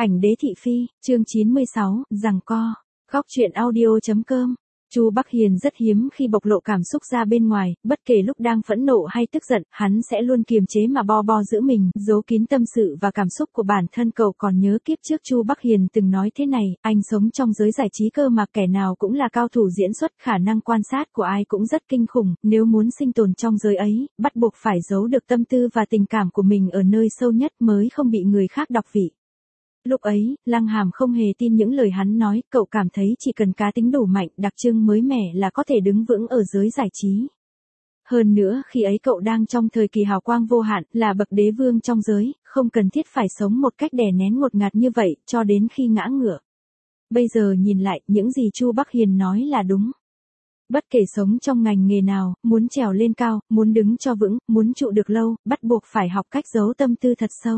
Ảnh đế thị phi, chương 96, giằng co. Góc truyện audio.com. Chu Bắc Hiền rất hiếm khi bộc lộ cảm xúc ra bên ngoài, bất kể lúc đang phẫn nộ hay tức giận, hắn sẽ luôn kiềm chế mà bo giữ mình, giấu kín tâm sự và cảm xúc của bản thân. Cậu còn nhớ kiếp trước Chu Bắc Hiền từng nói thế này, anh sống trong giới giải trí cơ mà kẻ nào cũng là cao thủ diễn xuất, khả năng quan sát của ai cũng rất kinh khủng, nếu muốn sinh tồn trong giới ấy, bắt buộc phải giấu được tâm tư và tình cảm của mình ở nơi sâu nhất mới không bị người khác đọc vị. Lúc ấy, Lăng Hàm không hề tin những lời hắn nói, cậu cảm thấy chỉ cần cá tính đủ mạnh, đặc trưng mới mẻ là có thể đứng vững ở giới giải trí. Hơn nữa, khi ấy cậu đang trong thời kỳ hào quang vô hạn, là bậc đế vương trong giới, không cần thiết phải sống một cách đè nén ngột ngạt như vậy, cho đến khi ngã ngửa. Bây giờ nhìn lại, những gì Chu Bắc Hiền nói là đúng. Bất kể sống trong ngành nghề nào, muốn trèo lên cao, muốn đứng cho vững, muốn trụ được lâu, bắt buộc phải học cách giấu tâm tư thật sâu.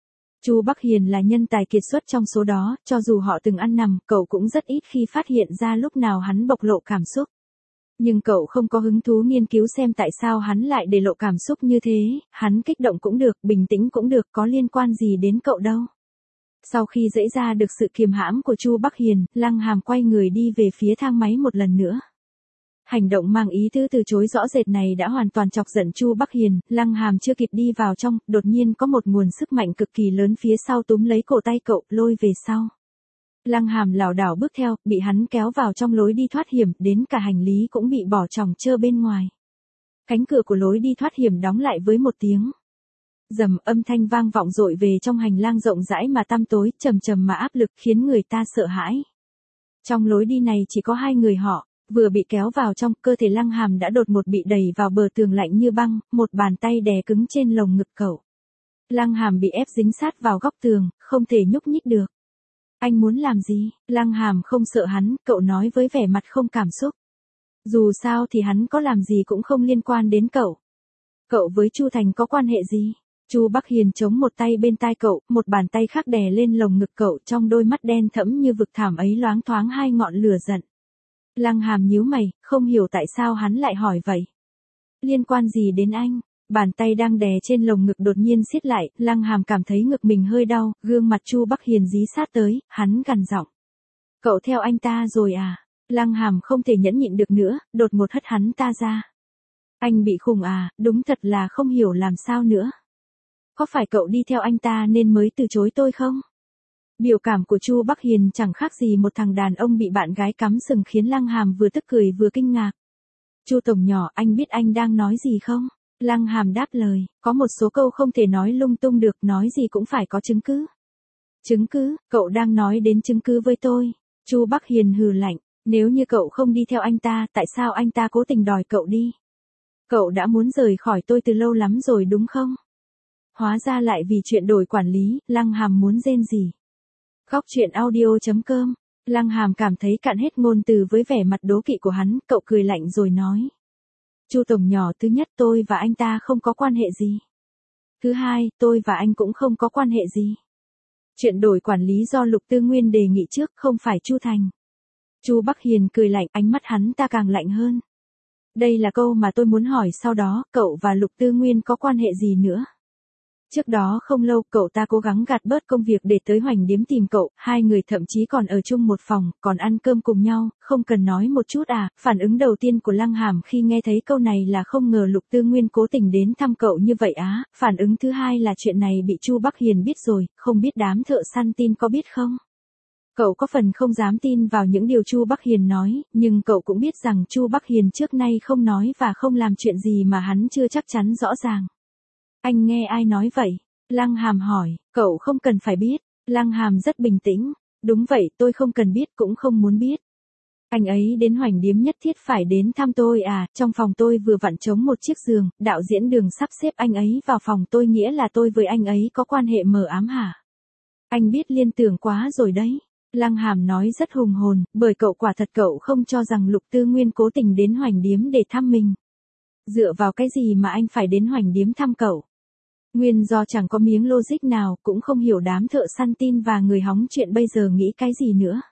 Chu Bắc Hiền là nhân tài kiệt xuất trong số đó, cho dù họ từng ăn nằm, cậu cũng rất ít khi phát hiện ra lúc nào hắn bộc lộ cảm xúc. Nhưng cậu không có hứng thú nghiên cứu xem tại sao hắn lại để lộ cảm xúc như thế, hắn kích động cũng được, bình tĩnh cũng được, có liên quan gì đến cậu đâu. Sau khi dễ ra được sự kiềm hãm của Chu Bắc Hiền, Lăng Hàm quay người đi về phía thang máy một lần nữa. Hành động mang ý tứ từ chối rõ rệt này đã hoàn toàn chọc giận Chu Bắc Hiền, Lăng Hàm chưa kịp đi vào trong, đột nhiên có một nguồn sức mạnh cực kỳ lớn phía sau túm lấy cổ tay cậu, lôi về sau. Lăng Hàm lảo đảo bước theo, bị hắn kéo vào trong lối đi thoát hiểm, đến cả hành lý cũng bị bỏ tròng trơ bên ngoài. Cánh cửa của lối đi thoát hiểm đóng lại với một tiếng rầm, âm thanh vang vọng dội về trong hành lang rộng rãi mà tăm tối, trầm trầm mà áp lực, khiến người ta sợ hãi. Trong lối đi này chỉ có hai người họ. Vừa bị kéo vào trong, cơ thể Lăng Hàm đã đột ngột bị đẩy vào bờ tường lạnh như băng, một bàn tay đè cứng trên lồng ngực cậu. Lăng Hàm bị ép dính sát vào góc tường, không thể nhúc nhích được. Anh muốn làm gì? Lăng Hàm không sợ hắn, cậu nói với vẻ mặt không cảm xúc. Dù sao thì hắn có làm gì cũng không liên quan đến cậu. Cậu với Chu Thành có quan hệ gì? Chu Bắc Hiền chống một tay bên tai cậu, một bàn tay khác đè lên lồng ngực cậu, trong đôi mắt đen thẫm như vực thẳm ấy loáng thoáng hai ngọn lửa giận. Lăng Hàm nhíu mày, không hiểu tại sao hắn lại hỏi vậy. Liên quan gì đến anh? Bàn tay đang đè trên lồng ngực đột nhiên siết lại, Lăng Hàm cảm thấy ngực mình hơi đau, gương mặt Chu Bắc Hiền dí sát tới, hắn gằn giọng. Cậu theo anh ta rồi à? Lăng Hàm không thể nhẫn nhịn được nữa, đột ngột hất hắn ta ra. Anh bị khùng à, đúng thật là không hiểu làm sao nữa. Có phải cậu đi theo anh ta nên mới từ chối tôi không? Biểu cảm của Chu Bắc Hiền chẳng khác gì một thằng đàn ông bị bạn gái cắm sừng, khiến Lăng Hàm vừa tức cười vừa kinh ngạc. Chu tổng nhỏ, anh biết anh đang nói gì không? Lăng Hàm đáp lời, có một số câu không thể nói lung tung được, nói gì cũng phải có chứng cứ. Chứng cứ? Cậu đang nói đến chứng cứ với tôi. Chu Bắc Hiền hừ lạnh, nếu như cậu không đi theo anh ta, tại sao anh ta cố tình đòi cậu đi? Cậu đã muốn rời khỏi tôi từ lâu lắm rồi đúng không? Hóa ra lại vì chuyện đổi quản lý, Lăng Hàm muốn rên rỉ. Góc truyện audio.com. Lăng Hàm cảm thấy cạn hết ngôn từ với vẻ mặt đố kỵ của hắn, cậu cười lạnh rồi nói. Chu tổng nhỏ, thứ nhất tôi và anh ta không có quan hệ gì. Thứ hai, tôi và anh cũng không có quan hệ gì. Chuyện đổi quản lý do Lục Tư Nguyên đề nghị trước, không phải Chu Thành. Chu Bắc Hiền cười lạnh, ánh mắt hắn ta càng lạnh hơn. Đây là câu mà tôi muốn hỏi sau đó, cậu và Lục Tư Nguyên có quan hệ gì nữa? Trước đó không lâu, cậu ta cố gắng gạt bớt công việc để tới Hoành Điếm tìm cậu, hai người thậm chí còn ở chung một phòng, còn ăn cơm cùng nhau, không cần nói một chút à? Phản ứng đầu tiên của Lăng Hàm khi nghe thấy câu này là không ngờ Lục Tư Nguyên cố tình đến thăm cậu như vậy á. Phản ứng thứ hai là chuyện này bị Chu Bắc Hiền biết rồi, không biết đám thợ săn tin có biết không? Cậu có phần không dám tin vào những điều Chu Bắc Hiền nói, nhưng cậu cũng biết rằng Chu Bắc Hiền trước nay không nói và không làm chuyện gì mà hắn chưa chắc chắn rõ ràng. Anh nghe ai nói vậy? Lăng Hàm hỏi, cậu không cần phải biết. Lăng Hàm rất bình tĩnh. Đúng vậy, tôi không cần biết cũng không muốn biết. Anh ấy đến Hoành Điếm nhất thiết phải đến thăm tôi à? Trong phòng tôi vừa vặn trống một chiếc giường, đạo diễn Đường sắp xếp anh ấy vào phòng tôi, nghĩa là tôi với anh ấy có quan hệ mờ ám hả? Anh biết liên tưởng quá rồi đấy. Lăng Hàm nói rất hùng hồn, bởi cậu quả thật cậu không cho rằng Lục Tư Nguyên cố tình đến Hoành Điếm để thăm mình. Dựa vào cái gì mà anh phải đến Hoành Điếm thăm cậu? Nguyên do chẳng có miếng logic nào, cũng không hiểu đám thợ săn tin và người hóng chuyện bây giờ nghĩ cái gì nữa.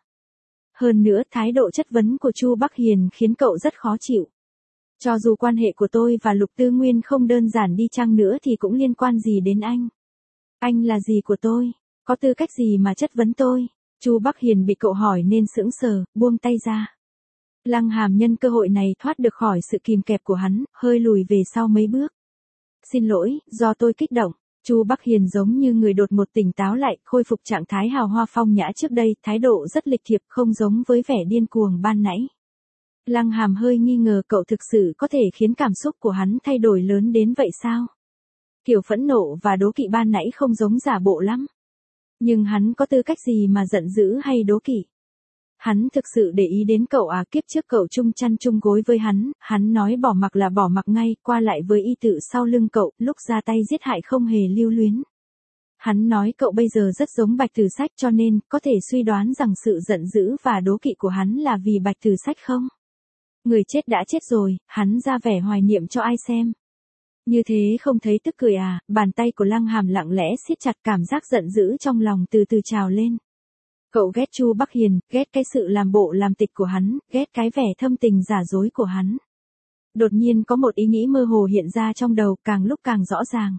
Hơn nữa, thái độ chất vấn của Chu Bắc Hiền khiến cậu rất khó chịu. Cho dù quan hệ của tôi và Lục Tư Nguyên không đơn giản đi chăng nữa thì cũng liên quan gì đến anh? Anh là gì của tôi? Có tư cách gì mà chất vấn tôi? Chu Bắc Hiền bị cậu hỏi nên sững sờ, buông tay ra. Lăng Hàm nhân cơ hội này thoát được khỏi sự kìm kẹp của hắn, hơi lùi về sau mấy bước. Xin lỗi, do tôi kích động. Chu Bắc Hiền giống như người đột một tỉnh táo lại, khôi phục trạng thái hào hoa phong nhã trước đây, thái độ rất lịch thiệp, không giống với vẻ điên cuồng ban nãy. Lăng Hàm hơi nghi ngờ cậu thực sự có thể khiến cảm xúc của hắn thay đổi lớn đến vậy sao? Kiểu phẫn nộ và đố kỵ ban nãy không giống giả bộ lắm. Nhưng hắn có tư cách gì mà giận dữ hay đố kỵ? Hắn thực sự để ý đến cậu à, kiếp trước cậu chung chăn chung gối với hắn nói bỏ mặc là bỏ mặc ngay, qua lại với y tự sau lưng cậu, lúc ra tay giết hại không hề lưu luyến. Hắn nói cậu bây giờ rất giống Bạch Tử Sách cho nên, có thể suy đoán rằng sự giận dữ và đố kỵ của hắn là vì Bạch Tử Sách không? Người chết đã chết rồi, hắn ra vẻ hoài niệm cho ai xem. Như thế không thấy tức cười à? Bàn tay của Lăng Hàm lặng lẽ siết chặt, cảm giác giận dữ trong lòng từ từ trào lên. Cậu ghét Chu Bắc Hiền, ghét cái sự làm bộ làm tịch của hắn, ghét cái vẻ thâm tình giả dối của hắn. Đột nhiên có một ý nghĩ mơ hồ hiện ra trong đầu, càng lúc càng rõ ràng.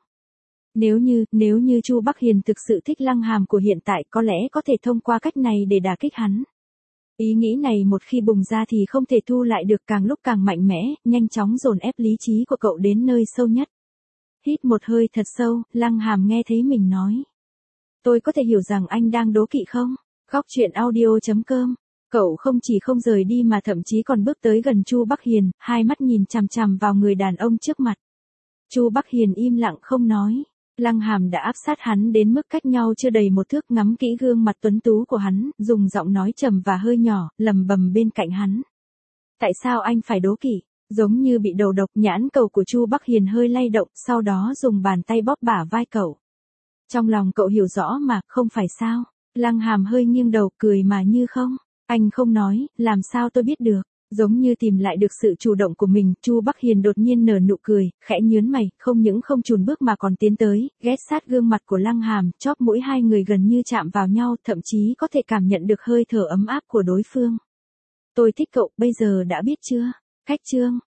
Nếu như Chu Bắc Hiền thực sự thích Lăng Hàm của hiện tại, có lẽ có thể thông qua cách này để đả kích hắn. Ý nghĩ này một khi bùng ra thì không thể thu lại được, càng lúc càng mạnh mẽ, nhanh chóng dồn ép lý trí của cậu đến nơi sâu nhất. Hít một hơi thật sâu, Lăng Hàm nghe thấy mình nói. Tôi có thể hiểu rằng anh đang đố kỵ không? Khóc chuyện audio.com. Cậu không chỉ không rời đi mà thậm chí còn bước tới gần Chu Bắc Hiền, hai mắt nhìn chằm chằm vào người đàn ông trước mặt. Chu Bắc Hiền im lặng không nói. Lăng Hàm đã áp sát hắn đến mức cách nhau chưa đầy một thước, ngắm kỹ gương mặt tuấn tú của hắn, dùng giọng nói trầm và hơi nhỏ, lầm bầm bên cạnh hắn. Tại sao anh phải đố kỵ? Giống như bị đầu độc, nhãn cầu của Chu Bắc Hiền hơi lay động, sau đó dùng bàn tay bóp bả vai cậu. Trong lòng cậu hiểu rõ mà, không phải sao? Lăng Hàm hơi nghiêng đầu, cười mà như không. Anh không nói, làm sao tôi biết được? Giống như tìm lại được sự chủ động của mình, Chu Bắc Hiền đột nhiên nở nụ cười, khẽ nhướng mày, không những không chùn bước mà còn tiến tới, ghé sát gương mặt của Lăng Hàm, chóp mũi hai người gần như chạm vào nhau, thậm chí có thể cảm nhận được hơi thở ấm áp của đối phương. Tôi thích cậu, bây giờ đã biết chưa? Cách chương